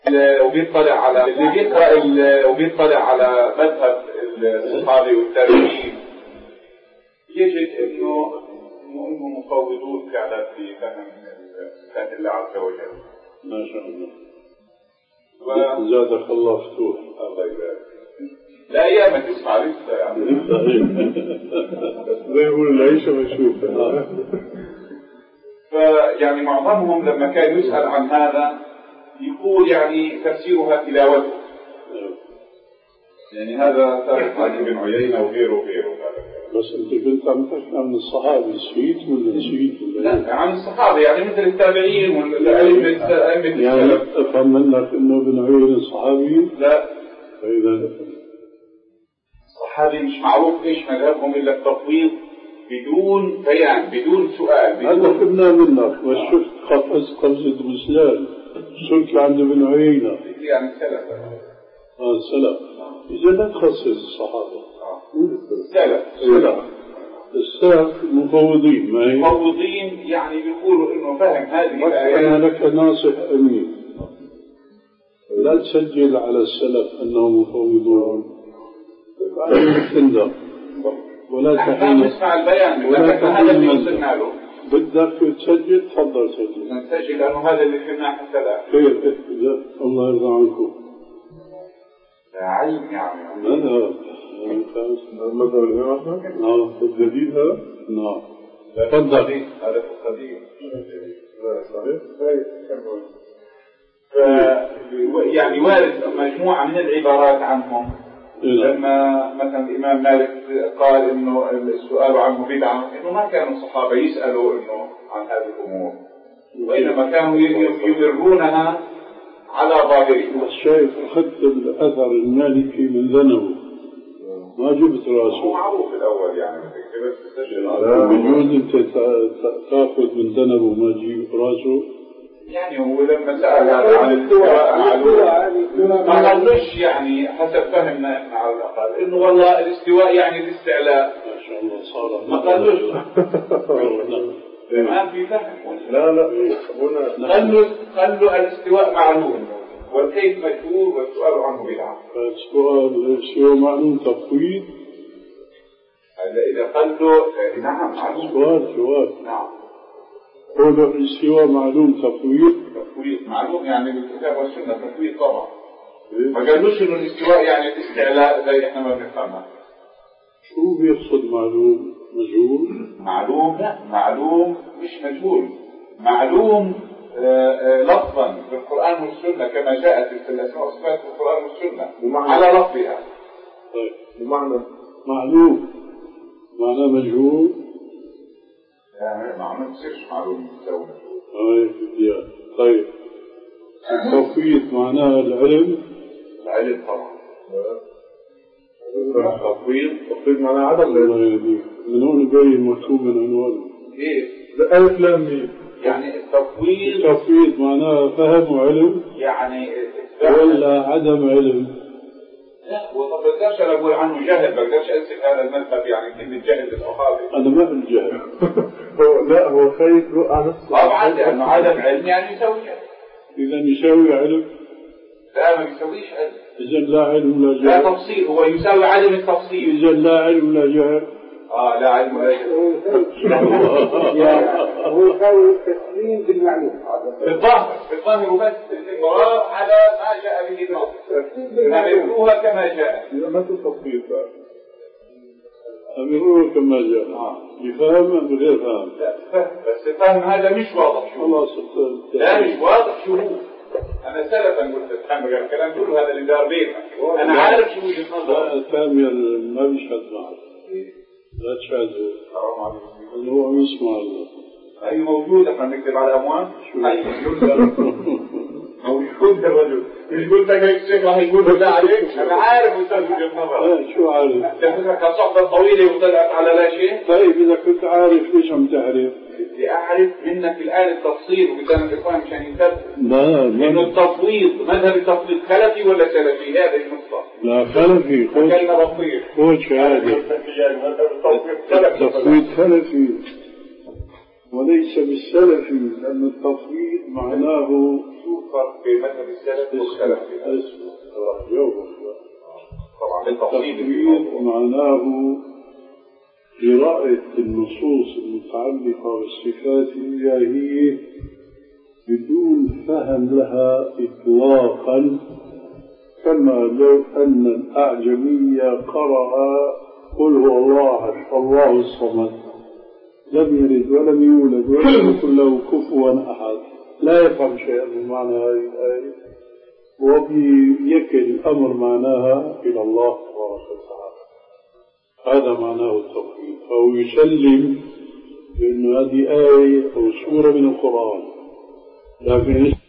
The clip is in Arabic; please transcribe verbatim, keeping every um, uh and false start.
وبيطلع على اللي بيقرأ وبيطلع على مذهب الصحابة والتابعين يجد انه انه مفوضون فعلا في فهم صفات الله عز وجل. ما شاء الله. و... زادك الله فتوح. الله يبارك. لا ايام ما تسمع لسه يعني. زي يقول العيشة مشوفة. فيعني معظمهم لما كان يسأل عن هذا يقول يعني تفسيرها تلاوته. يعني هذا ثابت عن ابن عيينة وغيره وغيره. بس انت كنت عم تحكي عن الصحابة نسيت ولا نسيت ولا لا عن الصحابة يعني مثل التابعين والأئمة السلف. يعني افهم منك انه ابن عيينة صحابي؟ لا. فإذا الصحابي مش معروف ايش مذهبهم الا التفويض بدون بيان بدون سؤال. هذا قلنا منك بس شفت قفز قفزة مسلال صرت عند ابن عيينة. يعني سلف. اه سلف. إذا لا تخصص الصحابة. سلف. سلف. السلف مفوضين ما هي؟ مفوضين يعني بيقولوا إنه فهم هذه الآيات. أنا لك ناصح أمين. لا تسجل على السلف أنهم مفوضون. تندر. ولا تحين. نسمع البيان. ولا هذا اللي وصلنا له. بدك تسجل تفضل سجل. نسجل لأنه هذا اللي فهمناه حتى الآن. خير الله يرضى عنكم. علم يعني. ماذا؟ المذهب الإمام أحمد؟ نعم. الجديد هذا؟ نعم. تفضل. هذا في القديم. لا صحيح. ف يعني وارد مجموعة من العبارات عنهم. لما مثلا الإمام مالك قال إنه السؤال عنه بدعة إنه ما كانوا الصحابة يسألوا إنه عن هذه الأمور وإنما كانوا يمرونها على ظاهره. الشيخ أخذت الأثر المالكي من ذنبه ما جبت راسه. هو معروف الأول يعني بس تسجل بجوز أنت تأخذ من ذنبه ما تجيب راسه. يعني هو لما سأل عن الاستواء ما قالوش يعني حسب فهمنا احنا على الأقل إنه والله الاستواء يعني الاستعلاء. ما شاء الله صار ما قالوش. الآن في فهم. لا لا قالوا قالوا الاستواء معلوم والكيف مشهور والسؤال عنه بدعة. السؤال الاستواء معلوم تفويض. هذا إذا قالوا نعم معلوم. سؤال سؤال. نعم. قولوا الاستواء معلوم تفويض. تفويض معلوم يعني بالكتاب والسنة تفويض طبعا. ما قالوش إنه الاستواء يعني الاستعلاء زي إحنا ما بنفهمها. شو بيقصد معلوم؟ مجهول؟ معلوم لا معلوم مش مجهول. معلوم آآ آآ لفظا في القرآن والسنة كما جاءت في الأسماء والصفات في القرآن والسنة على لفظها. طيب بمعنى معلوم معناه مجهول. يعني ما بتصيرش معلوم يساوي مجهول. طيب طيب التفويض معناه العلم. العلم طبعا. تفويض تفويض معناه عدم العلم. من هون جاي مكتوب من عنوانه. كيف؟ ألف لام ميم. يعني التفويض التفويض معناه فهم وعلم يعني ولا عدم علم؟ لا وما بقدرش انا اقول عنه جهل بقدرش انسب هذا المذهب يعني كلمه جهل للصحابه. انا ما قلت جهل. هو لا هو خايف يوقع نفسه. طبعا لانه عدم علم يعني يسوي جهل. اذا يساوي علم؟ لا ما يسويش علم. اذا لا علم ولا جهل. لا تفصيل هو يساوي عدم التفصيل. اذا لا علم ولا جهل. اه لا علم ولا جهل. هو يساوي التسليم بالمعلوم. بالظاهر بالظاهر وبس الاقرار على ما جاء به النص. نعرفوها كما جاء. ما تفصيل بقى. أمروه كما جاء. بفهم أم بغير فهم؟ لا فهم بس الفهم هذا مش واضح شو. خلاص لا مش واضح شو هو. أنا سلفا قلت الفهم غير الكلام كله هذا اللي دار بيننا. أنا عارف شو وجهة نظر. الفهم ما بيشهد معه. لا تشهده. حرام عليك. اللي هو يسمع الله. أي موجود احنا نكتب على أموال. أي موجود الرجل. مش قلت لك الشيخ راح يقول بالله عليك. أنا عارف وصل وجهة نظر. شو عارف؟ تحسك صحبة طويلة وطلعت على لا شيء. طيب إذا كنت عارف ليش عم تعرف؟ بدي أعرف منك الآن التفصيل وقدام الإخوان مشان ينتبه. لا إنه التفويض مذهب التفويض خلفي ولا سلفي هذا النقطة. لا خلفي. كلمة بطيء. خذ شهادة. التفويض خلفي وليس بالسلفي لأن التفويض معناه شو فرق بين مذهب السلف والخلف؟ اسمه جاوب طبعا بالتفصيل التفويض معناه قراءة النصوص المتعلقة بالصفات الإلهية بدون فهم لها إطلاقا، كما لو أن الأعجمية قرأ قل هو الله الله الصمد لم يلد ولم يولد ولم يكن له كفوا أحد، لا يفهم شيئا من معنى هذه الآية، وبيكل الأمر معناها إلى الله تبارك وتعالى. هذا معناه التوحيد، فهو يسلم بأن هذه آية أو سورة من القرآن، لكن